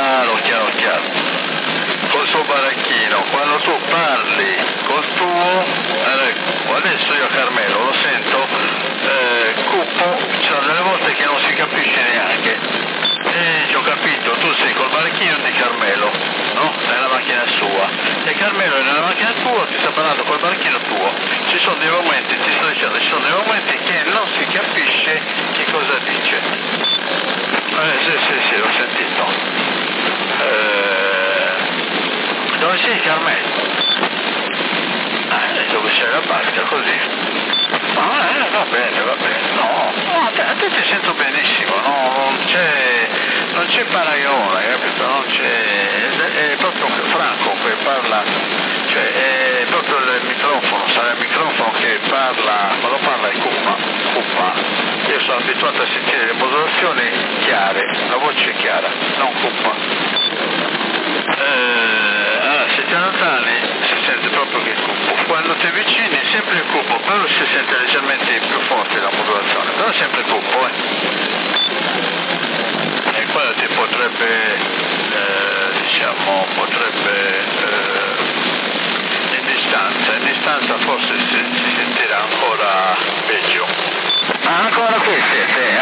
chiaro. Col suo baracchino, quando tu parli col tuo, adesso io a Carmelo lo sento cupo, c'è delle volte che non si capisce neanche. Ci ho capito, tu sei col baracchino di Carmelo, no? Nella macchina sua. E Carmelo è nella macchina tua, ti sta parlando col baracchino tuo. Ci sono dei momenti, ti sto dicendo, ci sono dei momenti che non si capisce che cosa dice. Sì, l'ho sentito. Dove sei Carmelo? Dove c'è la barca, così. Va bene. No, a te ti sento benissimo, no? Non c'è paragone, capito? Non c'è. È proprio Franco che parla, cioè è proprio il microfono, sarà il microfono che parla, quando parla è cupa. Io sono abituato a sentire le modulazioni chiare, la voce chiara, non cupa. Se ti allontani si sente proprio che è cupo, quando ti avvicini è sempre cupo, però si sente leggermente più forte la modulazione, però è sempre cupo. E quello ti potrebbe in distanza forse si sentirà ancora peggio. Ancora qui siete,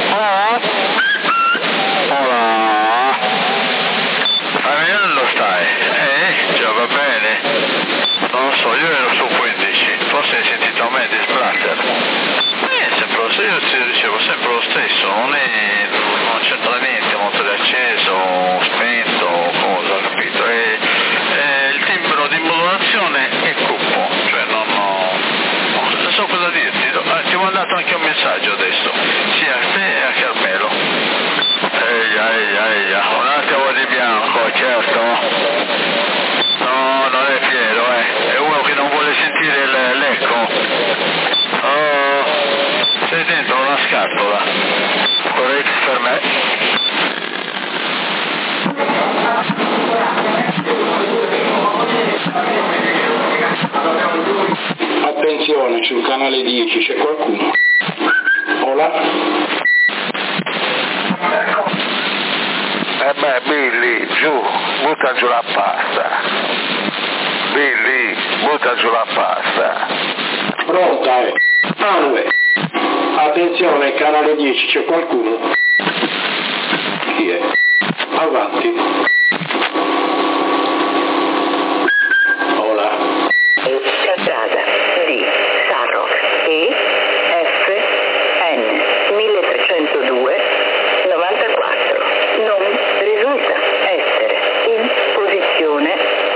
Fabiano stai? Già va bene. Non lo so, io ero su 15, forse hai sentito a me di splatter. Io ti dicevo sempre lo stesso, non c'entra niente, motore acceso, spento, cosa, capito? Il timbro di modulazione è cupo, cioè non so cosa dirti. Ti ho mandato anche un messaggio adesso, sia a te e a Carmelo. Un attimo di bianco, certo. No, non è Piero, è uno che non vuole sentire l'eco. Sei dentro una scatola. Corretto per me. Attenzione, sul canale 10 c'è qualcuno. Hola? Billy, giù, butta giù la pasta. Billy, butta giù la pasta. Pronta, Manuel. Attenzione, canale 10 c'è qualcuno? Chi è? Avanti. Hola. Strada di Sarro E F N 1302 94 non risulta essere in posizione.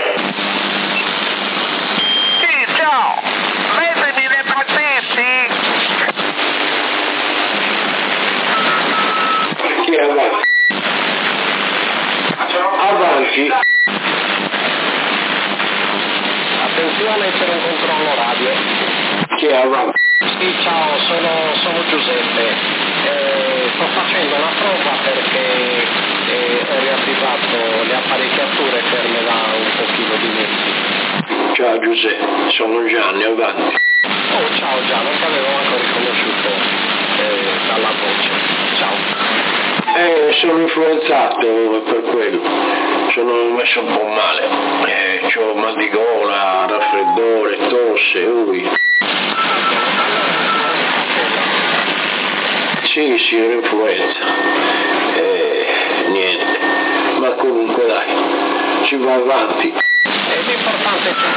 Sì, ciao, mettimi le patenti. Chi è avanti? Avanti. Attenzione, c'è un controllo radio. Chi è avanti? Sì, ciao, sono Giuseppe. Sto facendo una prova perché ho riattivato le apparecchiature ferme da un pochino di mesi. Ciao Giuseppe, sono Gianni, avanti. Oh, ciao Gianni, non ti avevo ancora riconosciuto dalla voce. Ciao. Sono influenzato per quello. Sono messo un po' male. C'ho mal di gola, raffreddore, tosse, Sì, era influenza. Niente. Ma comunque dai, ci va avanti. L'importante è che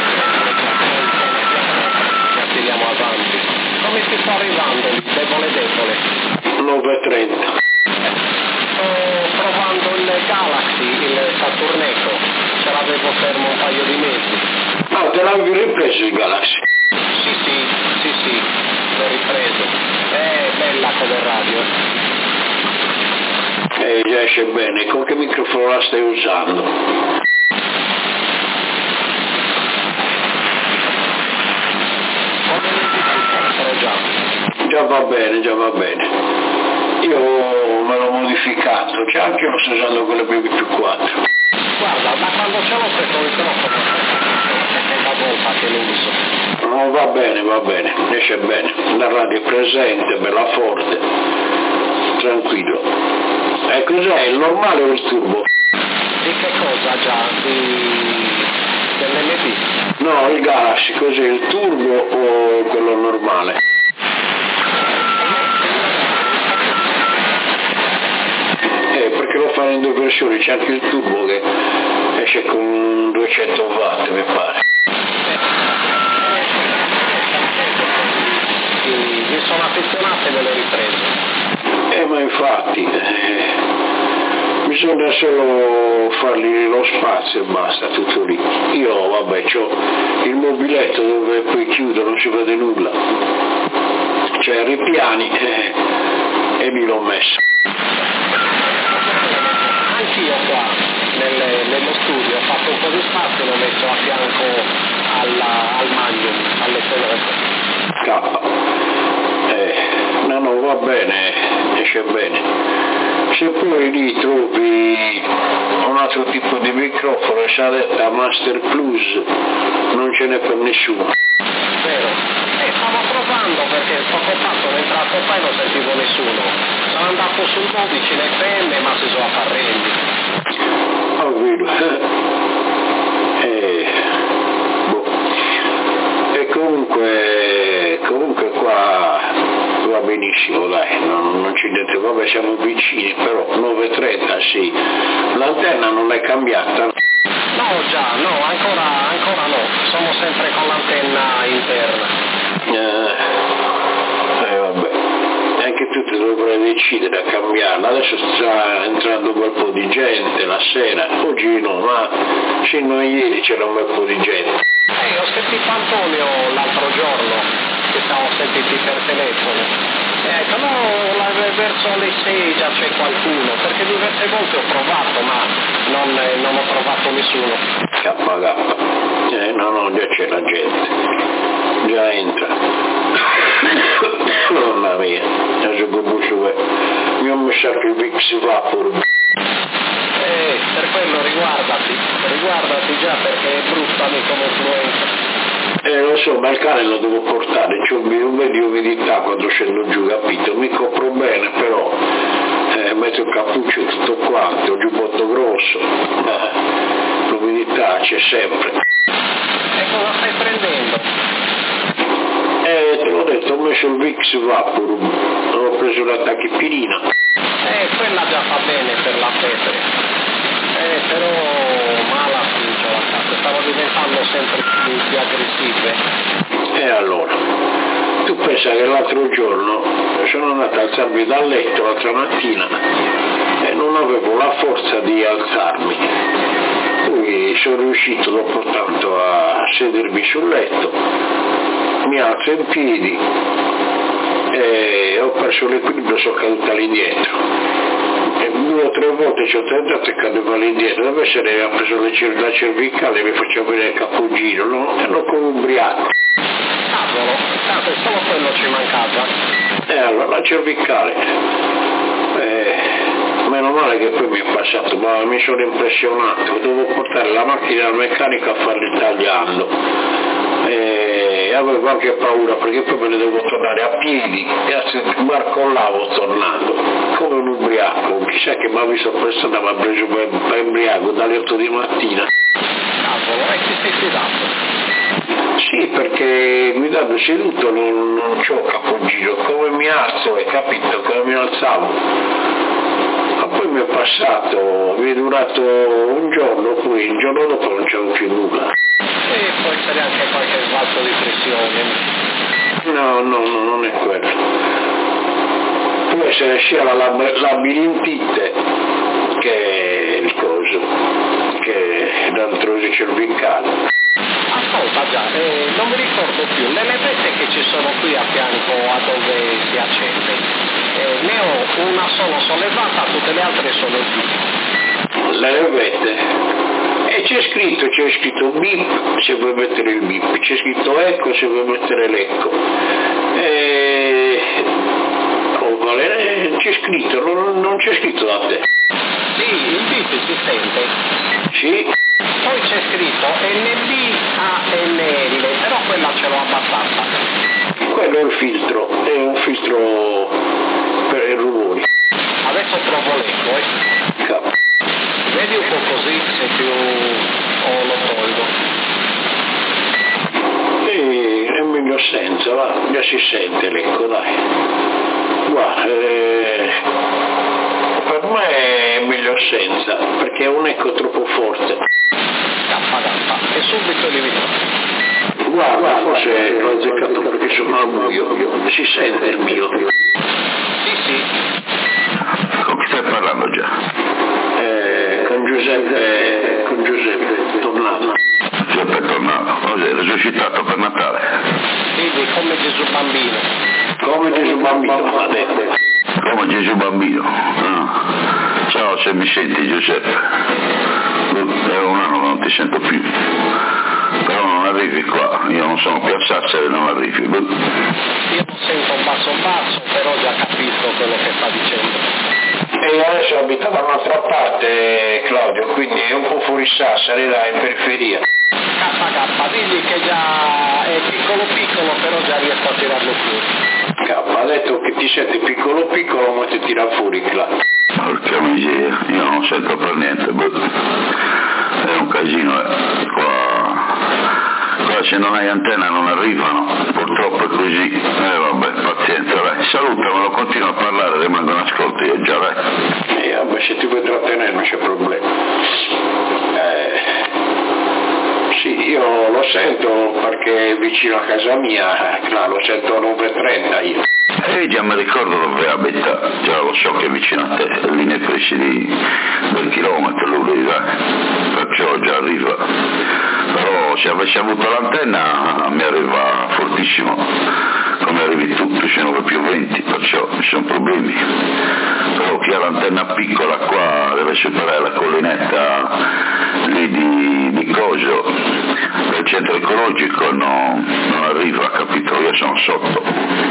ci attiriamo avanti. Come si sta arrivando lì, debole? 9:30. Sto provando il Galaxy, il Saturneco. Ce l'avevo fermo un paio di mesi. Ah, te l'avevi ripreso il Galaxy? Sì, l'ho ripreso. È bella come radio. Già esce bene. Con che microfono la stai usando? Già va bene. Io me l'ho modificato, c'è anche io sto usando quelle BB+4. Guarda, da quando ce l'ho questo microfono è la volta che lo uso. No, va bene, esce bene. La radio è presente, bella forte, tranquillo. Cos'è, il normale o il turbo? Di che cosa già? Dell'LP? No, il Galaxy, cos'è, il turbo o quello normale? Perché lo fanno in due versioni, c'è anche il turbo che esce con 200 watt, mi pare. Mi sono affezionate delle riprese. Ma infatti, bisogna solo fargli lo spazio e basta, tutto lì. Io, vabbè, c'ho il mobiletto dove poi chiudo, non si vede nulla. C'è ripiani e lì l'ho messo. Anch'io qua, nello studio, ho fatto un po' di spazio e l'ho messo a fianco al Magnum, alle pelote. No, va bene, esce bene. Se poi lì trovi un altro tipo di microfono, saletta Master Plus, non ce n'è per nessuno. Vero? Stavo provando perché poco fa sono entrato qua e non sentivo nessuno. Sono andato sul 12 in FM ma si sono apparenti. Oh, vedo. E comunque qua va benissimo, dai, non ci dite, vabbè siamo vicini, però 9.30 sì, l'antenna non è cambiata? No già, no, ancora no, siamo sempre con l'antenna interna. Vabbè, anche tu ti dovrai decidere a cambiarla, adesso sta entrando un bel po' di gente la sera, oggi no, ma fino a ieri c'era un bel po' di gente. Ho sentito Antonio l'altro giorno, che stavo sentiti per telefono. No, verso le 6 già c'è qualcuno, perché diverse volte ho provato, ma non ho trovato nessuno. KK. No, già c'è la gente. Già entra. Mamma mia, adesso mi ho messo il Vicks Vapor. Per quello riguardati già perché è brutta come influenza. Lo so, ma il cane lo devo portare, c'ho un po' di umidità quando scendo giù, capito? Mi copro bene, però metto il cappuccio tutto quanto, il giubbotto grosso, l'umidità c'è sempre. E cosa stai prendendo? Te l'ho detto, ho messo il Vicks Vaporub, ho preso la tachipirina. Quella già fa bene per la febbre. Però mala stavo diventando sempre più aggressive. E allora, tu pensa che l'altro giorno sono andato a alzarmi dal letto l'altra mattina e non avevo la forza di alzarmi. Poi sono riuscito dopo tanto a sedermi sul letto, mi alzo in piedi e ho perso l'equilibrio, sono caduta all'indietro. E 2 o 3 volte ci ho tentato e cadevo all'indietro, deve essere, ha preso la cervicale e mi faceva vedere il capogiro, no? Ero come ubriaco. Cavolo, solo quello ci mancava. Allora la cervicale, meno male che poi mi è passato, ma mi sono impressionato, dovevo portare la macchina al meccanico a fare il tagliando. Avevo anche paura perché poi me ne devo tornare a piedi e a sbarcollavo tornando come un ubriaco, chissà che mi ha visto per strada, mi ha preso per ubriaco dalle 8 di mattina. Cavolo, e ti sei fidato? Sì, perché guidando seduto non c'ho capogiro, come mi alzo, hai capito, come mi alzavo. Ma poi mi è passato, mi è durato un giorno, poi il giorno dopo non c'avevo più nulla. E può essere anche qualche sbalzo di pressione. No, non è quello. Può essere sia la labirintite che il coso, che è l'artrosi cervicale. Ascolta già, non mi ricordo più, le levette che ci sono qui a fianco a dove si accende, ne ho una solo sollevata, tutte le altre sono giù. Le levette? E c'è scritto bip se vuoi mettere il bip, c'è scritto ecco se vuoi mettere l'ecco. C'è scritto, non c'è scritto da te. Sì, il bip si sente. Sì. Poi c'è scritto NBANL, però quella ce l'ho abbassata. Quello è il filtro, è un filtro per i rumori. Adesso trovo l'eco, Capo. Vedi un po' così. si sente l'eco, dai. Guarda, per me è meglio senza, perché è un eco troppo forte. E subito eliminato. Guarda, forse l'ho azzeccato perché sono al buio, si sente il mio. Sì. Con chi stai parlando già? Con Giuseppe Tornato. Giuseppe è tornato, cos'è, risuscitato per Natale? Sì, come Gesù bambino. Come Gesù bambino, ha detto. Come Gesù bambino. Ah. Ciao, se mi senti Giuseppe. È un anno che non ti sento più. Però non arrivi qua, io non sono qui a Sassari, non arrivi. Io lo sento un basso, però ho già capito quello che sta dicendo. E adesso abita da un'altra parte, Claudio, quindi è un po' fuori Sassari, là in periferia. KK, digli che già è piccolo, però già riesco a tirarlo fuori. K, ha detto che ti senti piccolo, ma ti tira fuori, Claudio. Porca miseria, io non sento per niente, è un casino, qua se non hai antenna non arrivano, purtroppo è così, vabbè, pazienza, dai, salutamelo, continuo a parlare, rimango in ascolto io già, dai. Vabbè, se ti vuoi trattenere non c'è problema. Sì, io lo sento perché è vicino a casa mia, lo sento a 9:30 io. Già mi ricordo dove abita, già lo so che è vicino a te, è lì nei pressi del chilometro, lui, perciò già arriva. Però se avessi avuto l'antenna mi arriva fortissimo, come arrivi tu, ci sono più 20, perciò ci sono problemi. Però chi ha l'antenna piccola qua deve superare la collinetta lì di Coso, del centro ecologico non arriva, capito? Io sono sotto.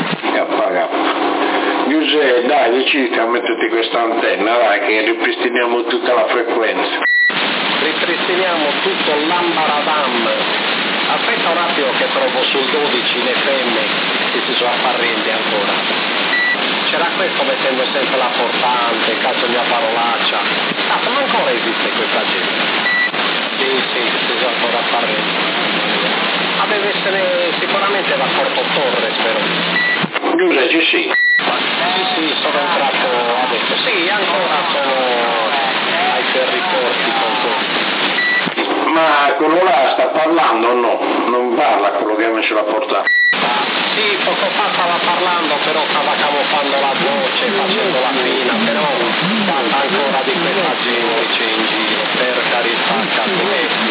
Giuseppe, dai, decidi a metterti questa antenna, dai, che ripristiniamo tutta la frequenza. Ripristiniamo tutto l'ambaradam. Aspetta un attimo che provo sul 12 in FM, che si sono apparenti ancora. C'era questo mettendo sempre la portante, cazzo mia parolaccia. Cazzo, ma ancora esiste questa gente? Sì, si sono ancora apparenti. Ma deve essere sicuramente da Porto Torres, però. Giuseppe, sì. Sì, sono entrato adesso. Sì, ancora sono ai ferri corti con questo. Ma quello là sta parlando o no? Non parla quello che ha messo la portata. Sì, poco fa stava parlando, però stava camuffando la voce, facendo la fina, però parla ancora di questa gente c'è in giro, per carità, cazzo,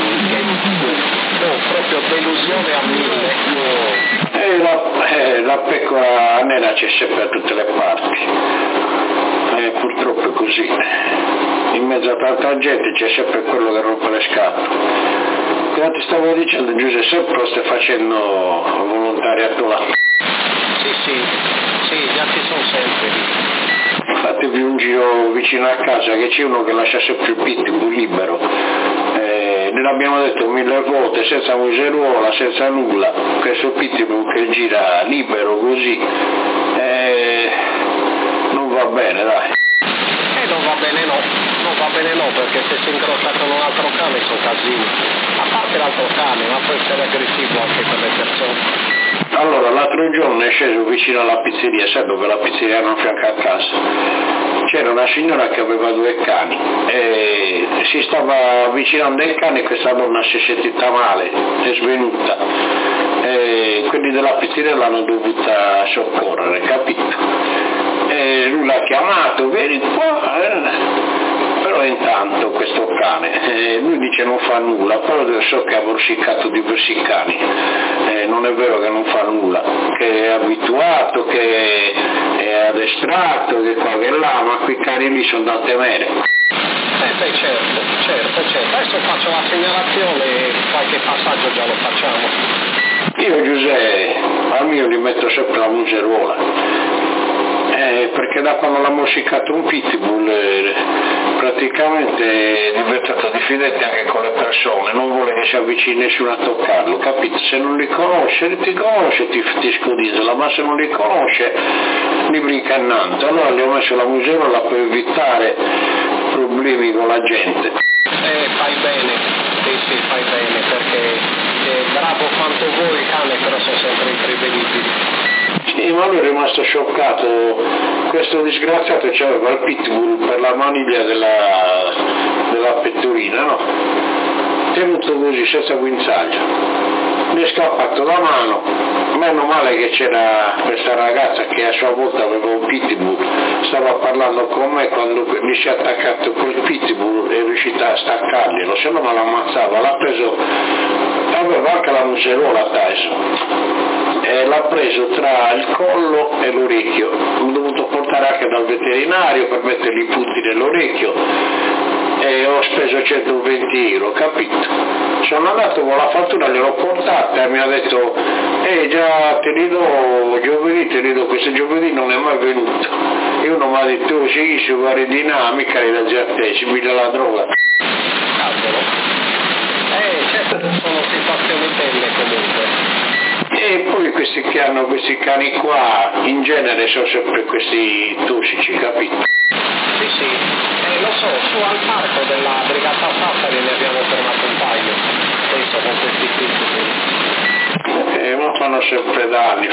proprio delusione a 1000. La pecora nera c'è sempre da tutte le parti. Purtroppo è così. In mezzo a tanta gente c'è sempre quello che rompe le scatole. Come ti stavo dicendo, Giuseppe, sempre lo stai facendo volontariato là. Sì, già ci sono sempre lì. Fatevi un giro vicino a casa che c'è uno che lascia sempre il pitbull libero. Ne abbiamo detto 1000 volte, senza museruola, senza nulla, questo pitbull che gira libero così. Non va bene, dai. Non va bene no, perché se si incrocia con un altro cane sono casini. A parte l'altro cane, ma può essere aggressivo anche per le persone. Allora, l'altro giorno è sceso vicino alla pizzeria, sai dove la pizzeria non fianca a casa? C'era una signora che aveva 2 cani e si stava avvicinando ai cani e questa donna si è sentita male, è svenuta. E quelli della pizzeria l'hanno dovuta soccorrere, capito? E lui l'ha chiamato, vieni qua. Però intanto questo cane, lui dice non fa nulla, però so che ha morsiccato diversi cani, non è vero che non fa nulla, che è abituato, che è addestrato, che qua che là, ma quei cani lì sono da temere. Certo, adesso faccio la segnalazione e qualche passaggio già lo facciamo. Io Giuseppe, al mio gli metto sempre la museruola. Perché da quando l'ha morsiccato un pitbull praticamente è diventato diffidente anche con le persone, non vuole che si avvicini nessuno a toccarlo, capito? Se non li conosce, ti scodisola, ma se non li conosce li brinca innanzi. Allora gli ho messo la museruola per evitare problemi con la gente. Fai bene, sì, fai bene, perché è bravo quanto vuoi il cane, però sono sempre imprevedibili. Sì, ma lui è rimasto scioccato, questo disgraziato c'aveva il pitbull per la maniglia della pettorina, no? Tenuto così, senza guinzaglio. Mi è scappato la mano, meno male che c'era questa ragazza che a sua volta aveva un pitbull, stava parlando con me quando gli si è attaccato quel pitbull è riuscita a staccarglielo, se no me l'ammazzava, l'ha preso, aveva anche la museruola Tyson, e l'ha preso tra il collo e l'orecchio, l'ho dovuto portare anche dal veterinario per mettergli i punti nell'orecchio e ho speso 120 euro, capito? Sono andato con la fattura, gliel'ho portata e mi ha detto già te li do giovedì, questo giovedì non è mai venuto. E uno mi ha detto oh, sì, si guarda dinamica e da già te, si piglia la droga. Cavolo. Certo, sono situazioni belle comunque. E poi questi che hanno questi cani qua, in genere sono sempre questi tossici, capito? Sì. Lo so, su al parco della Brigata Sassari ne abbiamo fermato un paio, penso con questi pitbull. Ma fanno sempre danni,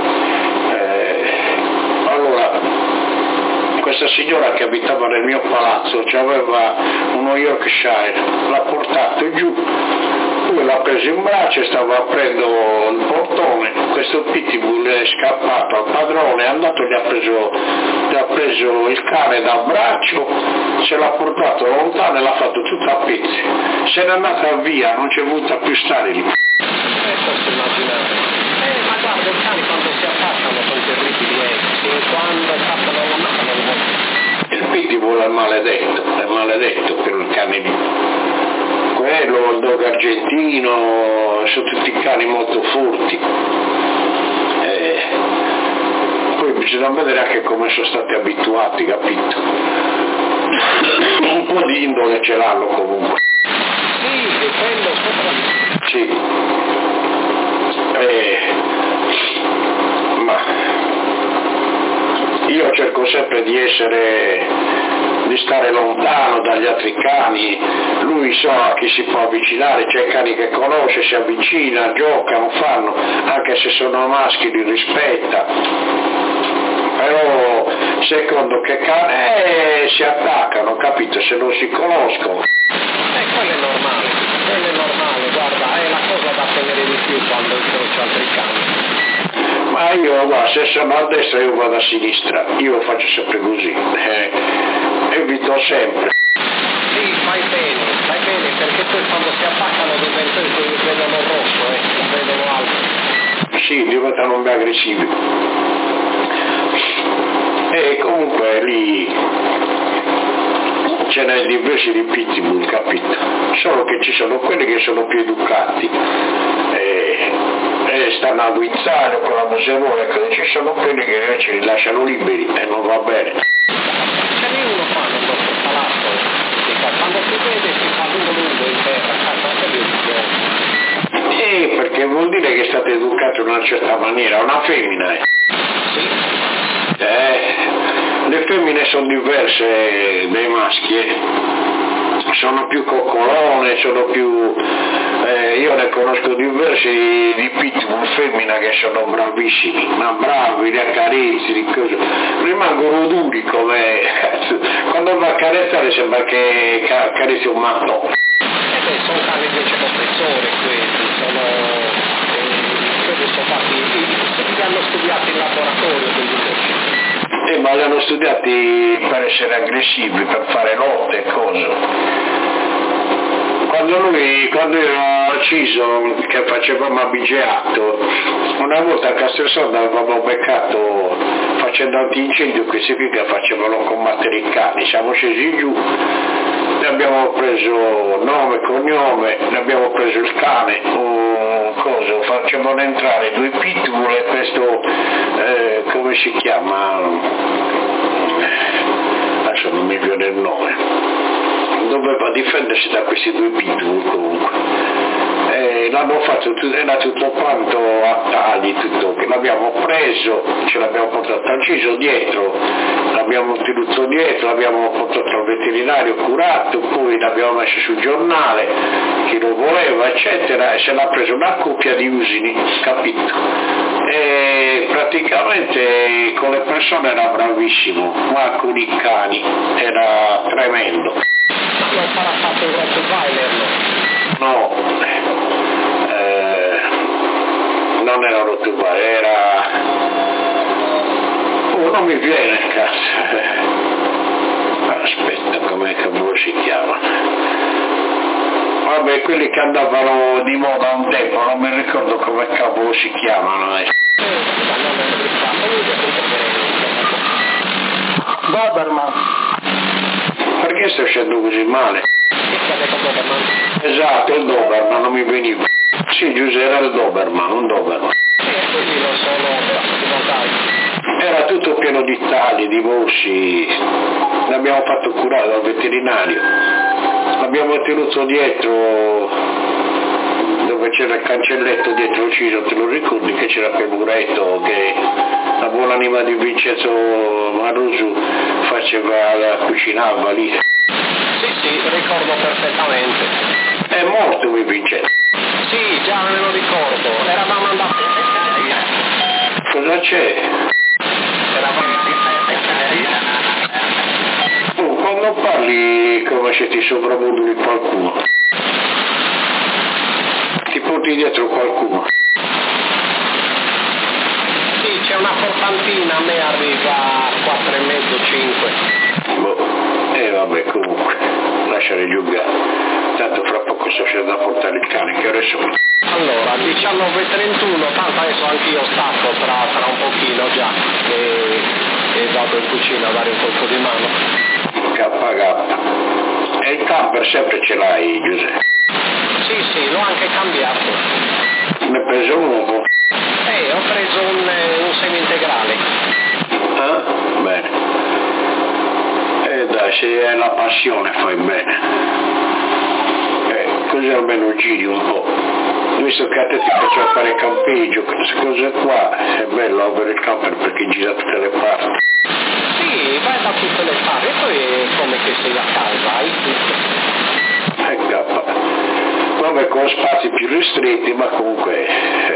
allora, questa signora che abitava nel mio palazzo aveva uno Yorkshire, l'ha portato giù, poi l'ha preso in braccio e stava aprendo il portone, questo pitbull è scappato al padrone, è andato e gli ha preso il cane da braccio, se l'ha portato lontano e l'ha fatto tutto a pezzi, se n'è andata via, non c'è voluta più stare lì. Posso immaginare. Ma guarda, i cani quando si attaccano sono terribili, quando scappano la mano non vuole. Il pitbull è maledetto per il cane lì. Quello, il dog argentino, sono tutti cani molto furti. Poi bisogna vedere anche come sono stati abituati, capito? Un po' di indole ce l'hanno comunque. Sì, e quello sopra. Sì. Ma io cerco sempre di stare lontano dagli altri cani, lui sa a chi si può avvicinare, c'è cani che conosce, si avvicina, giocano, fanno, anche se sono maschi li rispetta, però secondo che cane si attaccano, capito, se non si conoscono. Quello è normale, guarda, è la cosa da tenere di più quando incrocio altri cani. Ma io, guarda, se sono a destra io vado a sinistra, io faccio sempre così, evito sempre. Sì, fai bene, perché poi quando si attaccano vedono rosso, vedono altro. Sì, diventano un po' aggressivi. E comunque lì ce n'è diversi di pitbull, capito? Solo che ci sono quelli che sono più educati e stanno a guizzare con la museruola, ci sono quelli che invece li lasciano liberi e non va bene. Ce n'è uno qua nel nostro palazzo, che quando si vede si fa lungo in terra, perché vuol dire che è stato educato in una certa maniera, una femmina. Sì. Le femmine sono diverse dai maschi, sono più coccolone, sono più... io ne conosco diversi di pitbull femmina che sono bravissimi, ma bravi, li accarezzi, di cose. Rimangono duri come... quando va a carezzare sembra che accarezzi un mattone. Sono cani invece compressore quelli, sono fatti, li hanno studiati in laboratorio quindi ma li hanno studiati per essere aggressivi, per fare lotte e cose. Quando ero a Ciso, che facevamo abigeato, una volta a Castellsorda avevamo beccato facendo antincendio questi qui che facevano combattere i cani, siamo scesi giù, ne abbiamo preso nome, cognome, ne abbiamo preso il cane, facevano entrare 2 pitbull e questo, come si chiama? Adesso non mi viene il nome. Doveva difendersi da questi 2 pitbull comunque. L'hanno fatto, era tutto quanto a tagli, tutto, l'abbiamo preso, ce l'abbiamo portato al Ciso dietro, l'abbiamo tenuto dietro, l'abbiamo portato al veterinario curato, poi l'abbiamo messo sul giornale, chi lo voleva eccetera, e se l'ha preso una coppia di usini, capito? E praticamente con le persone era bravissimo, ma con i cani era tremendo. Non sarà fatto un Rottweiler, no? No, non era Rottweiler, era... non mi viene il cazzo. Aspetta, com'è che si chiama? Vabbè, quelli che andavano di moda un tempo, non mi ricordo come cavolo si chiamano. Doberman. Perché sto uscendo così male? Esatto, il Doberman, non mi veniva. Sì, Giuseppe, era il Doberman, un Doberman. Quelli lo sono, era tutto pieno di tagli, di mosci, l'abbiamo fatto curare dal veterinario, l'abbiamo tenuto dietro, dove c'era il cancelletto dietro ucciso, te lo ricordi che c'era quel muretto che la buona anima di Vincenzo Marusu cucinava lì? Sì, ricordo perfettamente. È morto qui Vincenzo? Sì, già me lo ricordo, eravamo andati. Cosa c'è? Quando parli come se ti sopravvoli qualcuno, ti porti dietro qualcuno. Sì, c'è una portantina, a me arriva a 4,5-5. Vabbè, comunque, lasciare giugare. Tanto fra poco sto scendendo a portare il cane, che ore sono? Allora, 19:31, tanto adesso anch'io stacco tra un pochino già e vado in cucina a dare un colpo di mano. KK. E il camper sempre ce l'hai, Giuseppe? Sì, l'ho anche cambiato. Ne hai preso un nuovo? Ho preso un semi-integrale. Ah, bene. Dai, se è la passione fai bene. Così almeno giri un po'. Visto che a te ti piace fare campeggio, queste cose qua, è bello avere il camper perché gira da tutte le parti. Sì, vai da tutte le parti, e poi è come che sei a casa, hai tutto. Vabbè, con spazi più ristretti, ma comunque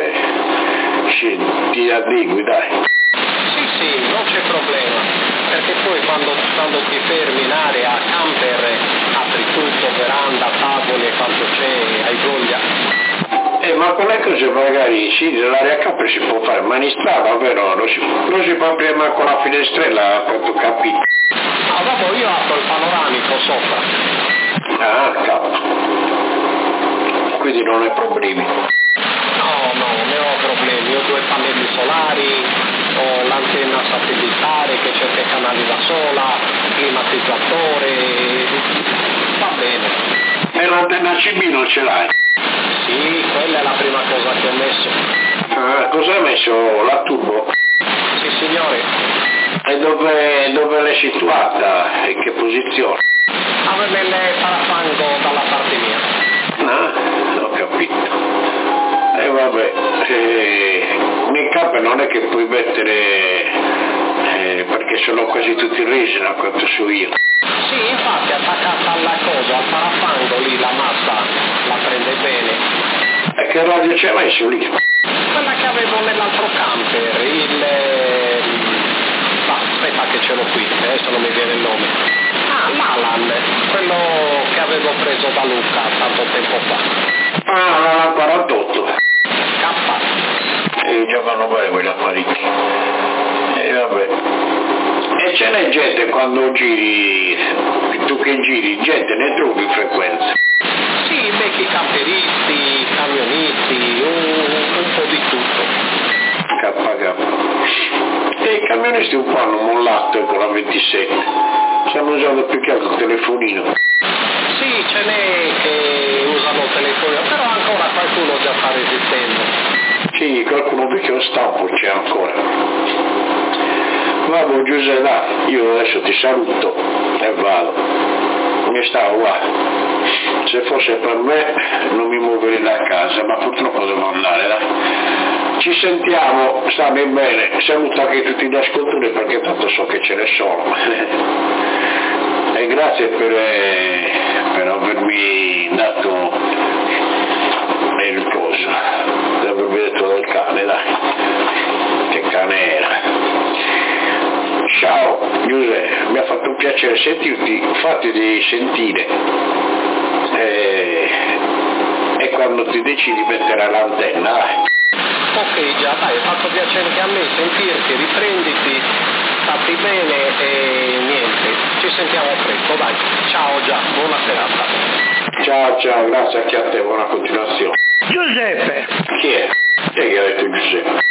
ti adegui, dai. Sì, non c'è problema, perché poi quando ti fermi in area camper apri tutto, veranda, tavole, quanto c'è, hai voglia. Ma quelle cose magari sì, nell'area camper si può fare, ma in strada, vero? Non si può aprire mai con la finestrella, a quanto capito. Ah, dopo io apro il panoramico sopra. Ah, capo. Quindi non hai problemi. No, ne ho problemi, ho 2 pannelli solari, ho l'antenna satellitare che cerca i canali da sola, climatizzatore, va bene. E l'antenna CB non ce l'hai? Sì, quella è la prima cosa che ho messo. Cosa hai messo? La turbo? Sì, signore. E dove l'hai situata? In che posizione? Nel parafango dalla parte mia. Ah, ho capito. E vabbè, nel camper non è che puoi mettere, perché sono quasi tutti in resina, quanto so io. Sì, infatti attaccata alla cosa, al parafango lì, la massa la prende bene. E che radio c'è messo lì? Quella che avevo nell'altro camper, aspetta che ce l'ho qui, adesso non mi viene il nome. L'Alan, quello che avevo preso da Luca tanto tempo fa. La 48. K. Giocano bene quegli apparecchi. E vabbè. E ce n'è gente quando giri, tu che giri, gente ne trovi in frequenza? Sì, vecchi camperisti, camionisti, un po' di tutto. KK. E i camionisti un po' hanno mollato con la 27. Stanno usando più che altro il telefonino. Sì, ce n'è che usano il telefonino, però ancora qualcuno già sta resistendo. Sì, qualcuno vecchio stampo c'è ancora. Vabbè Giuseppe, dai, io adesso ti saluto e vado. Mi stavo qua. Se fosse per me non mi muoverei da casa, ma purtroppo devo andare, dai. Ci sentiamo, stammi bene, saluto anche tutti gli ascoltatori perché tanto so che ce ne sono. E grazie per avermi dato il coso, per avermi detto del cane, dai. Giuseppe, mi ha fatto un piacere sentirti, fatti sentire e quando ti decidi mettere l'antenna. Ok, già, dai, è fatto piacere anche a me sentirti, riprenditi, sappi bene e niente, ci sentiamo presto, dai, ciao già, buona serata. Ciao, grazie anche a te, buona continuazione. Giuseppe! Chi è? Chi è che ha detto Giuseppe?